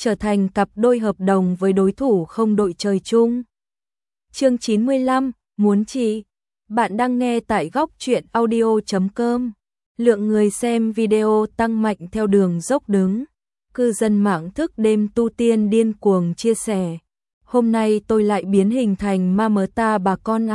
trở thành cặp đôi hợp đồng với đối thủ không đội trời chung. Chương 95, muốn chị. Bạn đang nghe tại góc truyện audio.com. Lượng người xem video tăng mạnh theo đường dốc đứng. Cư dân mạng thức đêm tu tiên điên cuồng chia sẻ. Hôm nay tôi lại biến hình thành ma mớ ta bà con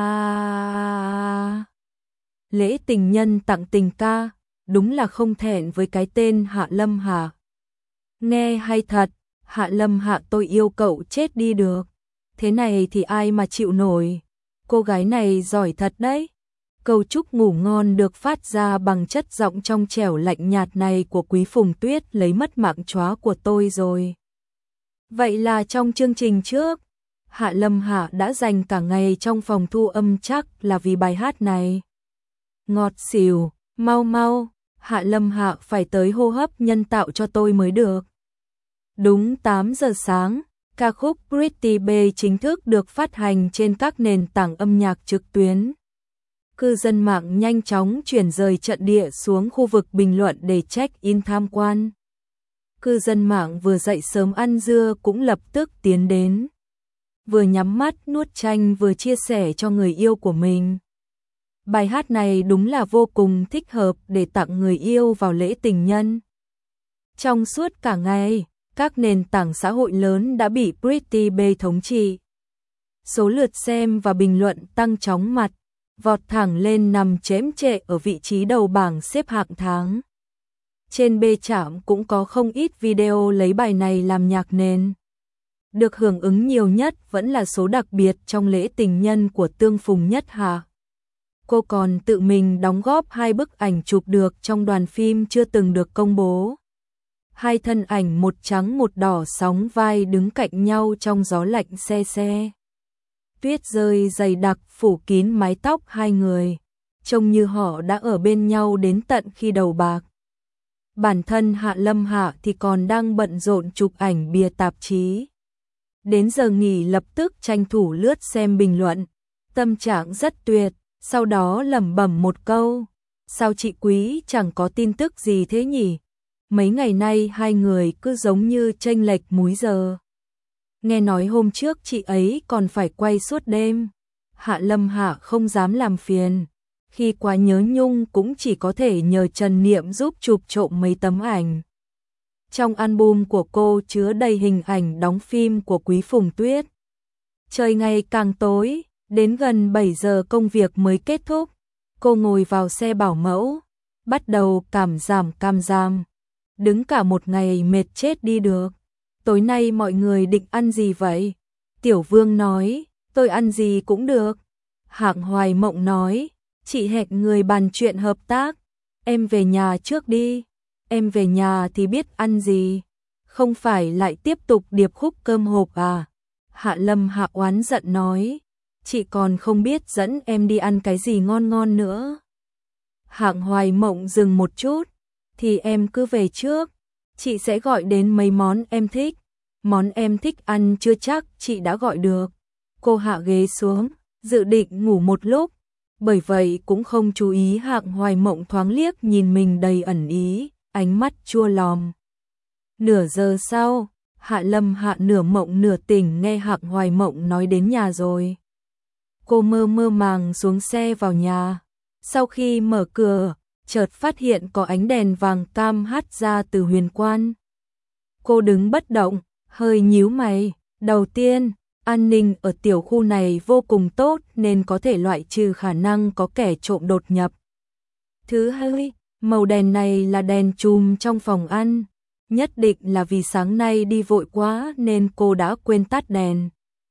ạ. Lễ tình nhân tặng tình ca, đúng là không thẹn với cái tên Hạ Lâm Hạ. Nghe hay thật, Hạ Lâm Hạ tôi yêu cậu chết đi được. Thế này thì ai mà chịu nổi. Cô gái này giỏi thật đấy. Câu chúc ngủ ngon được phát ra bằng chất giọng trong trẻo lạnh nhạt này của Quý Phùng Tuyết lấy mất mạng chóa của tôi rồi. Vậy là trong chương trình trước, Hạ Lâm Hạ đã dành cả ngày trong phòng thu âm chắc là vì bài hát này. Ngọt xỉu, mau mau, Hạ Lâm Hạ phải tới hô hấp nhân tạo cho tôi mới được. Đúng 8 giờ sáng, ca khúc Pretty Bae chính thức được phát hành trên các nền tảng âm nhạc trực tuyến. Cư dân mạng nhanh chóng chuyển rời trận địa xuống khu vực bình luận để check-in tham quan. Cư dân mạng vừa dậy sớm ăn dưa cũng lập tức tiến đến. Vừa nhắm mắt nuốt chanh vừa chia sẻ cho người yêu của mình. Bài hát này đúng là vô cùng thích hợp để tặng người yêu vào lễ tình nhân. Trong suốt cả ngày, các nền tảng xã hội lớn đã bị Pretty Bae thống trị. Số lượt xem và bình luận tăng chóng mặt, vọt thẳng lên nằm chễm chệ ở vị trí đầu bảng xếp hạng tháng. Trên B Trạm cũng có không ít video lấy bài này làm nhạc nền. Được hưởng ứng nhiều nhất vẫn là số đặc biệt trong lễ tình nhân của Tương Phùng Nhất Hạ. Cô còn tự mình đóng góp 2 bức ảnh chụp được trong đoàn phim chưa từng được công bố. 2 thân ảnh một trắng một đỏ sóng vai đứng cạnh nhau trong gió lạnh se se. Tuyết rơi dày đặc phủ kín mái tóc hai người, trông như họ đã ở bên nhau đến tận khi đầu bạc. Bản thân Hạ Lâm Hạ thì còn đang bận rộn chụp ảnh bìa tạp chí. Đến giờ nghỉ lập tức tranh thủ lướt xem bình luận, tâm trạng rất tuyệt, sau đó lẩm bẩm một câu, sao chị Quý chẳng có tin tức gì thế nhỉ? Mấy ngày nay hai người cứ giống như chênh lệch múi giờ. Nghe nói hôm trước chị ấy còn phải quay suốt đêm. Hạ Lâm Hạ không dám làm phiền. Khi quá nhớ nhung cũng chỉ có thể nhờ Trần Niệm giúp chụp trộm mấy tấm ảnh. Trong album của cô chứa đầy hình ảnh đóng phim của Quý Phùng Tuyết. Trời ngày càng tối, đến gần 7 giờ công việc mới kết thúc. Cô ngồi vào xe bảo mẫu, bắt đầu cam giảm. Đứng cả một ngày mệt chết đi được. Tối nay mọi người định ăn gì vậy? Tiểu Vương nói, tôi ăn gì cũng được. Hạng Hoài Mộng nói, chị hẹn người bàn chuyện hợp tác. Em về nhà trước đi. Em về nhà thì biết ăn gì. Không phải lại tiếp tục điệp khúc cơm hộp à? Hạ Lâm Hạ oán giận nói, chị còn không biết dẫn em đi ăn cái gì ngon ngon nữa. Hạng Hoài Mộng dừng một chút, thì em cứ về trước. Chị sẽ gọi đến mấy món em thích. Món em thích ăn chưa chắc chị đã gọi được. Cô hạ ghế xuống, dự định ngủ một lúc. Bởi vậy cũng không chú ý Hạng Hoài Mộng thoáng liếc nhìn mình đầy ẩn ý, ánh mắt chua lòm. Nửa giờ sau, Hạ Lâm Hạ nửa mộng nửa tỉnh nghe Hạng Hoài Mộng nói đến nhà rồi. Cô mơ màng xuống xe vào nhà. Sau khi mở cửa, chợt phát hiện có ánh đèn vàng cam hắt ra từ huyền quan. Cô đứng bất động, hơi nhíu mày. Đầu tiên, an ninh ở tiểu khu này vô cùng tốt nên có thể loại trừ khả năng có kẻ trộm đột nhập. Thứ hai, màu đèn này là đèn chùm trong phòng ăn. Nhất định là vì sáng nay đi vội quá nên cô đã quên tắt đèn.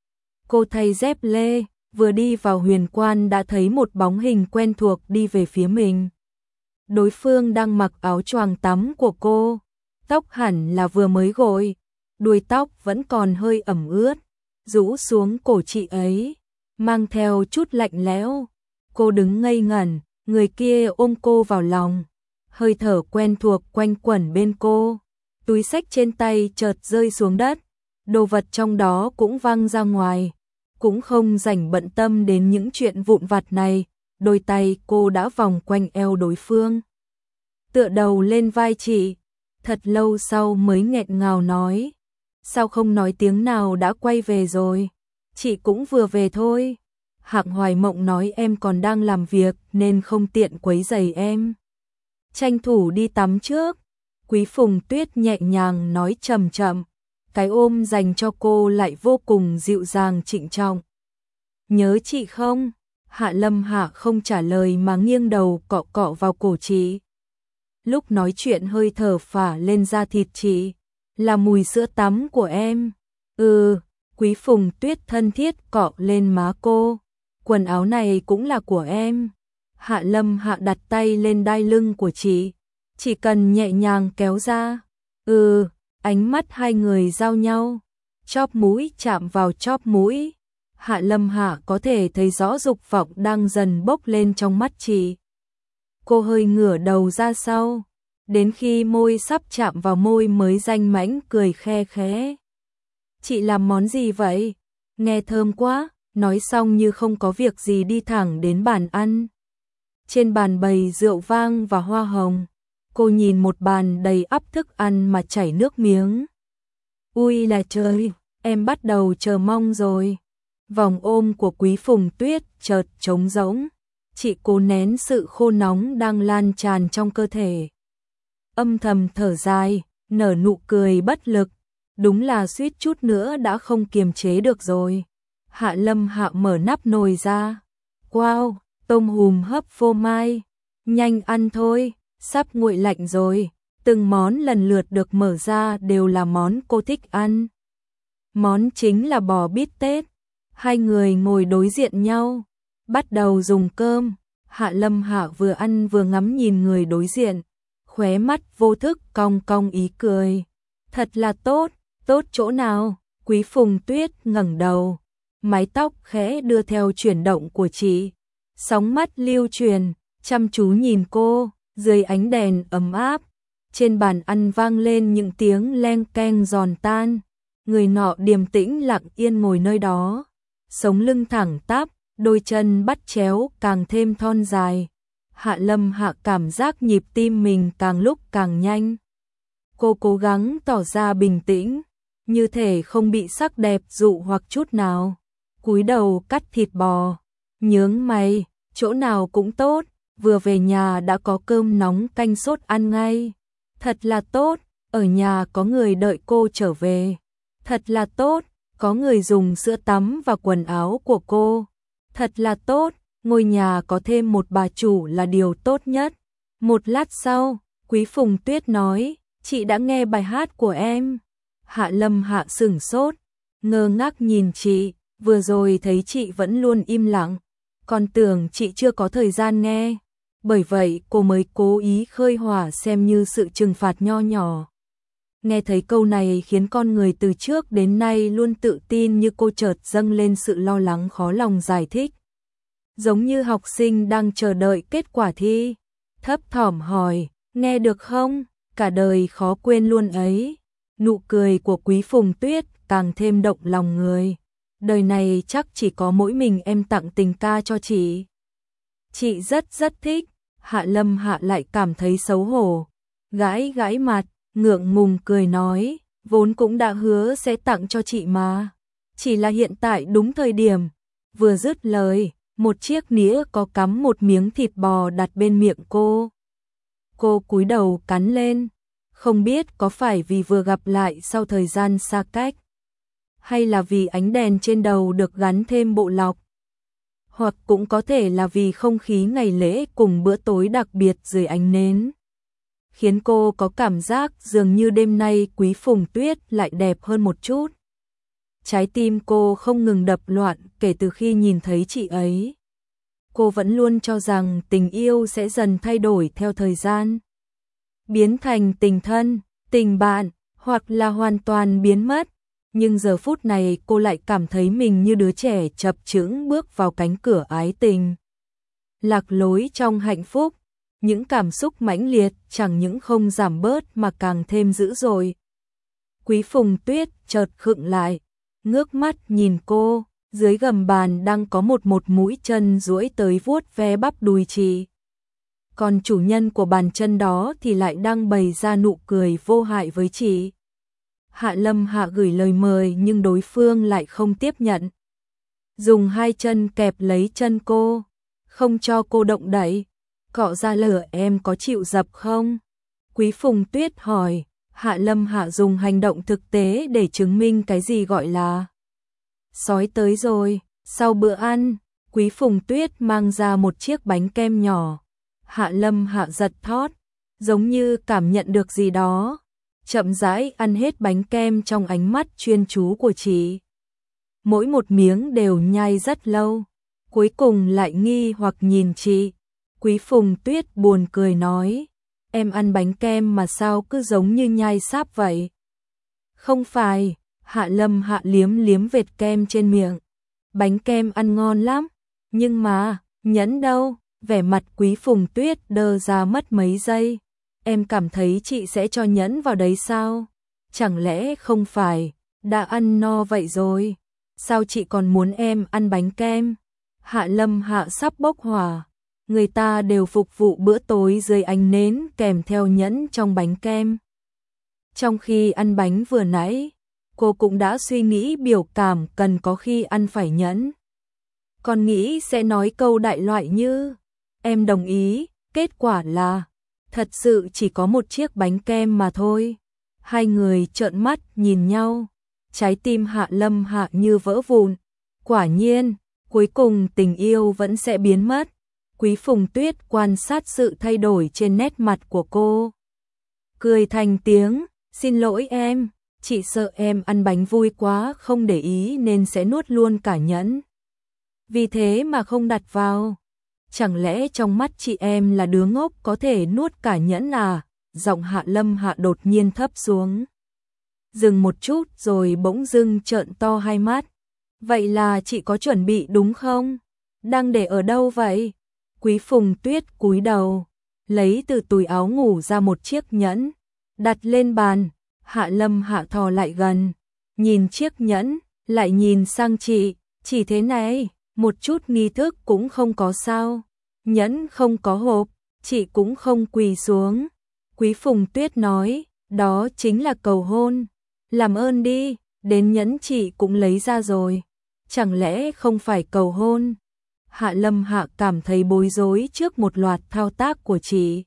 Cô thay dép lê, vừa đi vào huyền quan đã thấy một bóng hình quen thuộc đi về phía mình. Đối phương đang mặc áo choàng tắm của cô, tóc hẳn là vừa mới gội, đuôi tóc vẫn còn hơi ẩm ướt, rũ xuống cổ chị ấy, mang theo chút lạnh lẽo. Cô đứng ngây ngẩn, người kia ôm cô vào lòng, hơi thở quen thuộc quanh quẩn bên cô. Túi xách trên tay chợt rơi xuống đất, đồ vật trong đó cũng văng ra ngoài. Cũng không rảnh bận tâm đến những chuyện vụn vặt này, đôi tay cô đã vòng quanh eo đối phương. Tựa đầu lên vai chị, thật lâu sau mới nghẹn ngào nói, sao không nói tiếng nào đã quay về rồi? Chị cũng vừa về thôi. Hạng Hoài Mộng nói em còn đang làm việc nên không tiện quấy rầy em. Tranh thủ đi tắm trước. Quý Phùng Tuyết nhẹ nhàng nói chậm chậm, cái ôm dành cho cô lại vô cùng dịu dàng trịnh trọng. Nhớ chị không? Hạ Lâm Hạ không trả lời mà nghiêng đầu cọ cọ vào cổ chị. Lúc nói chuyện hơi thở phả lên da thịt chị, là mùi sữa tắm của em. Quý Phùng Tuyết thân thiết cọ lên má cô. Quần áo này cũng là của em. Hạ Lâm Hạ đặt tay lên đai lưng của chị. Chỉ cần nhẹ nhàng kéo ra. Ánh mắt hai người giao nhau. Chóp mũi chạm vào chóp mũi. Hạ Lâm Hạ có thể thấy rõ dục vọng đang dần bốc lên trong mắt chị. Cô hơi ngửa đầu ra sau. Đến khi môi sắp chạm vào môi mới danh mãnh cười khe khẽ. Chị làm món gì vậy? Nghe thơm quá. Nói xong như không có việc gì đi thẳng đến bàn ăn. Trên bàn bày rượu vang và hoa hồng. Cô nhìn một bàn đầy ắp thức ăn mà chảy nước miếng. Ui là trời, em bắt đầu chờ mong rồi. Vòng ôm của Quý Phùng Tuyết chợt trống rỗng. Chị cố nén sự khô nóng đang lan tràn trong cơ thể. Âm thầm thở dài, nở nụ cười bất lực. Đúng là suýt chút nữa đã không kiềm chế được rồi. Hạ Lâm Hạ mở nắp nồi ra. Wow, tôm hùm hấp phô mai. Nhanh ăn thôi, sắp nguội lạnh rồi. Từng món lần lượt được mở ra đều là món cô thích ăn. Món chính là bò bít tết. Hai người ngồi đối diện nhau, bắt đầu dùng cơm. Hạ Lâm Hạ vừa ăn vừa ngắm nhìn người đối diện, khóe mắt vô thức cong cong ý cười. Thật là tốt, tốt chỗ nào? Quý Phùng Tuyết ngẩng đầu, mái tóc khẽ đưa theo chuyển động của chị. Sóng mắt lưu truyền, chăm chú nhìn cô, dưới ánh đèn ấm áp. Trên bàn ăn vang lên những tiếng leng keng giòn tan. Người nọ điềm tĩnh lặng yên ngồi nơi đó. Sống lưng thẳng tắp, đôi chân bắt chéo càng thêm thon dài. Hạ Lâm Hạ cảm giác nhịp tim mình càng lúc càng nhanh. Cô cố gắng tỏ ra bình tĩnh, như thể không bị sắc đẹp dụ hoặc chút nào. Cúi đầu cắt thịt bò, nhướng mày, chỗ nào cũng tốt, vừa về nhà đã có cơm nóng canh sốt ăn ngay. Thật là tốt, ở nhà có người đợi cô trở về. Thật là tốt, có người dùng sữa tắm và quần áo của cô. Thật là tốt, ngôi nhà có thêm một bà chủ là điều tốt nhất. Một lát sau, Quý Phùng Tuyết nói, chị đã nghe bài hát của em. Hạ Lâm Hạ sửng sốt, ngơ ngác nhìn chị, vừa rồi thấy chị vẫn luôn im lặng, còn tưởng chị chưa có thời gian nghe. Bởi vậy cô mới cố ý khơi hỏa xem như sự trừng phạt nho nhỏ. Nghe thấy câu này khiến con người từ trước đến nay luôn tự tin như cô chợt dâng lên sự lo lắng khó lòng giải thích. Giống như học sinh đang chờ đợi kết quả thi, thấp thỏm hỏi, nghe được không? Cả đời khó quên luôn ấy. Nụ cười của Quý Phùng Tuyết càng thêm động lòng người. Đời này chắc chỉ có mỗi mình em tặng tình ca cho chị. Chị rất rất thích. Hạ Lâm Hạ lại cảm thấy xấu hổ, gãi gãi mặt, ngượng ngùng cười nói, vốn cũng đã hứa sẽ tặng cho chị mà. Chỉ là hiện tại đúng thời điểm. Vừa dứt lời, một chiếc nĩa có cắm một miếng thịt bò đặt bên miệng cô. Cô cúi đầu cắn lên, không biết có phải vì vừa gặp lại sau thời gian xa cách, hay là vì ánh đèn trên đầu được gắn thêm bộ lọc, hoặc cũng có thể là vì không khí ngày lễ cùng bữa tối đặc biệt dưới ánh nến, khiến cô có cảm giác dường như đêm nay Quý Phùng Tuyết lại đẹp hơn một chút. Trái tim cô không ngừng đập loạn kể từ khi nhìn thấy chị ấy. Cô vẫn luôn cho rằng tình yêu sẽ dần thay đổi theo thời gian, biến thành tình thân, tình bạn, hoặc là hoàn toàn biến mất. Nhưng giờ phút này cô lại cảm thấy mình như đứa trẻ chập chững bước vào cánh cửa ái tình. Lạc lối trong hạnh phúc, những cảm xúc mãnh liệt chẳng những không giảm bớt mà càng thêm dữ dội. Quý Phùng Tuyết chợt khựng lại, ngước mắt nhìn cô, dưới gầm bàn đang có một mũi chân duỗi tới vuốt ve bắp đùi chị. Còn chủ nhân của bàn chân đó thì lại đang bày ra nụ cười vô hại với chị. Hạ Lâm Hạ gửi lời mời nhưng đối phương lại không tiếp nhận. Dùng hai chân kẹp lấy chân cô, không cho cô động đậy. Cọ ra lửa em có chịu dập không? Quý Phùng Tuyết hỏi. Hạ Lâm Hạ dùng hành động thực tế để chứng minh cái gì gọi là sói tới rồi. Sau bữa ăn, Quý Phùng Tuyết mang ra một chiếc bánh kem nhỏ. Hạ Lâm Hạ giật thót, giống như cảm nhận được gì đó. Chậm rãi ăn hết bánh kem trong ánh mắt chuyên chú của chị. Mỗi một miếng đều nhai rất lâu, cuối cùng lại nghi hoặc nhìn chị. Quý Phùng Tuyết buồn cười nói, em ăn bánh kem mà sao cứ giống như nhai sáp vậy? Không phải, Hạ Lâm Hạ liếm liếm vệt kem trên miệng. Bánh kem ăn ngon lắm, nhưng mà, nhẫn đâu? Vẻ mặt Quý Phùng Tuyết đơ ra mất mấy giây. Em cảm thấy chị sẽ cho nhẫn vào đấy sao? Chẳng lẽ không phải, đã ăn no vậy rồi? Sao chị còn muốn em ăn bánh kem? Hạ Lâm Hạ sắp bốc hỏa. Người ta đều phục vụ bữa tối dưới ánh nến kèm theo nhẫn trong bánh kem. Trong khi ăn bánh vừa nãy, cô cũng đã suy nghĩ biểu cảm cần có khi ăn phải nhẫn. Còn nghĩ sẽ nói câu đại loại như, em đồng ý, kết quả là, thật sự chỉ có một chiếc bánh kem mà thôi. Hai người trợn mắt nhìn nhau, trái tim Hạ Lâm Hạ như vỡ vụn. Quả nhiên, cuối cùng tình yêu vẫn sẽ biến mất. Quý Phùng Tuyết quan sát sự thay đổi trên nét mặt của cô. Cười thành tiếng, xin lỗi em, chị sợ em ăn bánh vui quá không để ý nên sẽ nuốt luôn cả nhẫn. Vì thế mà không đặt vào. Chẳng lẽ trong mắt chị em là đứa ngốc có thể nuốt cả nhẫn à? Giọng Hạ Lâm Hạ đột nhiên thấp xuống. Dừng một chút rồi bỗng dưng trợn to hai mắt. Vậy là chị có chuẩn bị đúng không? Đang để ở đâu vậy? Quý Phùng Tuyết cúi đầu, lấy từ túi áo ngủ ra một chiếc nhẫn, đặt lên bàn. Hạ Lâm Hạ thò lại gần, nhìn chiếc nhẫn, lại nhìn sang chị, chỉ thế này, một chút nghi thức cũng không có sao. Nhẫn không có hộp, chị cũng không quỳ xuống. Quý Phùng Tuyết nói, đó chính là cầu hôn. Làm ơn đi, đến nhẫn chị cũng lấy ra rồi. Chẳng lẽ không phải cầu hôn? Hạ Lâm Hạ cảm thấy bối rối trước một loạt thao tác của chị.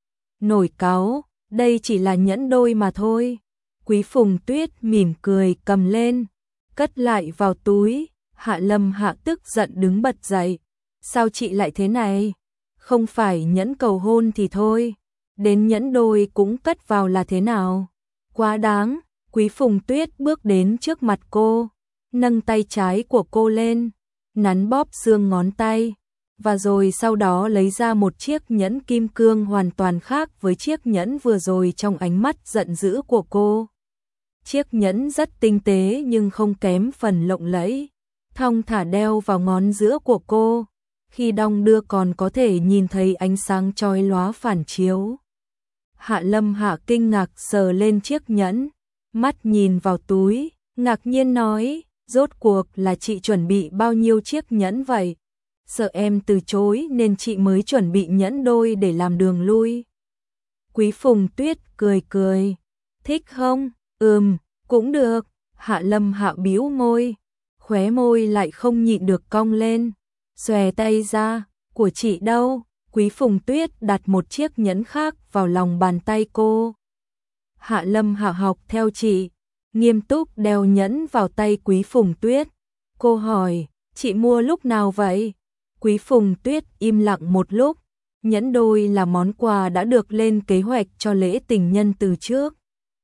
Nổi cáu, đây chỉ là nhẫn đôi mà thôi. Quý Phùng Tuyết mỉm cười cầm lên, cất lại vào túi. Hạ Lâm Hạ tức giận đứng bật dậy. Sao chị lại thế này? Không phải nhẫn cầu hôn thì thôi, đến nhẫn đôi cũng cất vào là thế nào? Quá đáng. Quý Phùng Tuyết bước đến trước mặt cô, nâng tay trái của cô lên, nắn bóp xương ngón tay, và rồi sau đó lấy ra một chiếc nhẫn kim cương hoàn toàn khác với chiếc nhẫn vừa rồi trong ánh mắt giận dữ của cô. Chiếc nhẫn rất tinh tế nhưng không kém phần lộng lẫy, thong thả đeo vào ngón giữa của cô, khi đong đưa còn có thể nhìn thấy ánh sáng chói lóa phản chiếu. Hạ Lâm Hạ kinh ngạc sờ lên chiếc nhẫn, mắt nhìn vào túi, ngạc nhiên nói, rốt cuộc là chị chuẩn bị bao nhiêu chiếc nhẫn vậy? Sợ em từ chối nên chị mới chuẩn bị nhẫn đôi để làm đường lui. Quý Phùng Tuyết cười cười, thích không? Cũng được. Hạ Lâm Hạ bĩu môi, khóe môi lại không nhịn được cong lên, xòe tay ra, của chị đâu? Quý Phùng Tuyết đặt một chiếc nhẫn khác vào lòng bàn tay cô. Hạ Lâm Hạ học theo chị, nghiêm túc đeo nhẫn vào tay Quý Phùng Tuyết. Cô hỏi, chị mua lúc nào vậy? Quý Phùng Tuyết im lặng một lúc, nhẫn đôi là món quà đã được lên kế hoạch cho lễ tình nhân từ trước.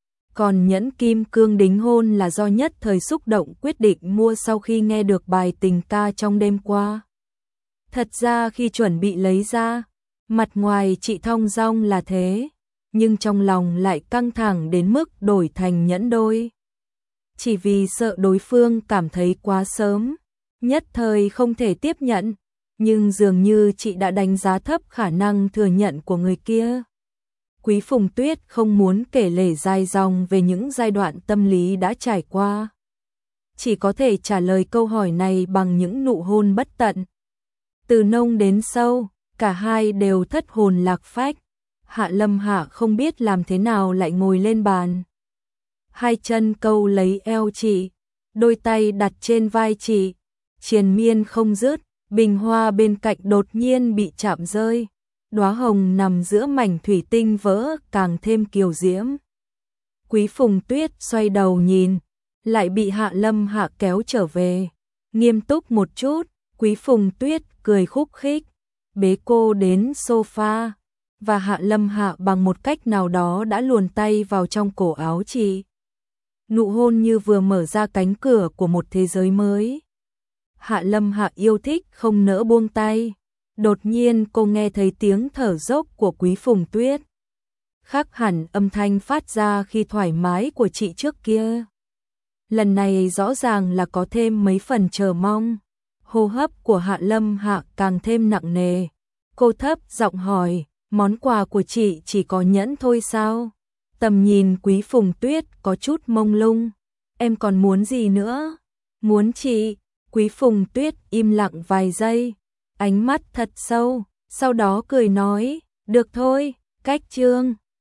Còn nhẫn kim cương đính hôn là do nhất thời xúc động quyết định mua sau khi nghe được bài tình ca trong đêm qua. Thật ra khi chuẩn bị lấy ra, mặt ngoài chị thong dong là thế, nhưng trong lòng lại căng thẳng đến mức đổi thành nhẫn đôi. Chỉ vì sợ đối phương cảm thấy quá sớm, nhất thời không thể tiếp nhận, nhưng dường như chị đã đánh giá thấp khả năng thừa nhận của người kia. Quý Phùng Tuyết không muốn kể lể dài dòng về những giai đoạn tâm lý đã trải qua. Chỉ có thể trả lời câu hỏi này bằng những nụ hôn bất tận. Từ nông đến sâu, cả hai đều thất hồn lạc phách. Hạ Lâm Hạ không biết làm thế nào lại ngồi lên bàn. hai chân câu lấy eo chị, đôi tay đặt trên vai chị, triền miên không dứt, bình hoa bên cạnh đột nhiên bị chạm rơi, đóa hồng nằm giữa mảnh thủy tinh vỡ càng thêm kiều diễm. Quý Phùng Tuyết xoay đầu nhìn, lại bị Hạ Lâm Hạ kéo trở về, nghiêm túc một chút, Quý Phùng Tuyết cười khúc khích, bế cô đến sofa, và Hạ Lâm Hạ bằng một cách nào đó đã luồn tay vào trong cổ áo chị. Nụ hôn như vừa mở ra cánh cửa của một thế giới mới. Hạ Lâm Hạ yêu thích không nỡ buông tay. Đột nhiên cô nghe thấy tiếng thở dốc của Quý Phùng Tuyết. Khác hẳn âm thanh phát ra khi thoải mái của chị trước kia. Lần này rõ ràng là có thêm mấy phần chờ mong. Hô hấp của Hạ Lâm Hạ càng thêm nặng nề. Cô thấp giọng hỏi, món quà của chị chỉ có nhẫn thôi sao? Tầm nhìn Quý Phùng Tuyết có chút mông lung. Em còn muốn gì nữa? Muốn chị. Quý Phùng Tuyết im lặng vài giây, ánh mắt thật sâu, sau đó cười nói, được thôi, cách chương.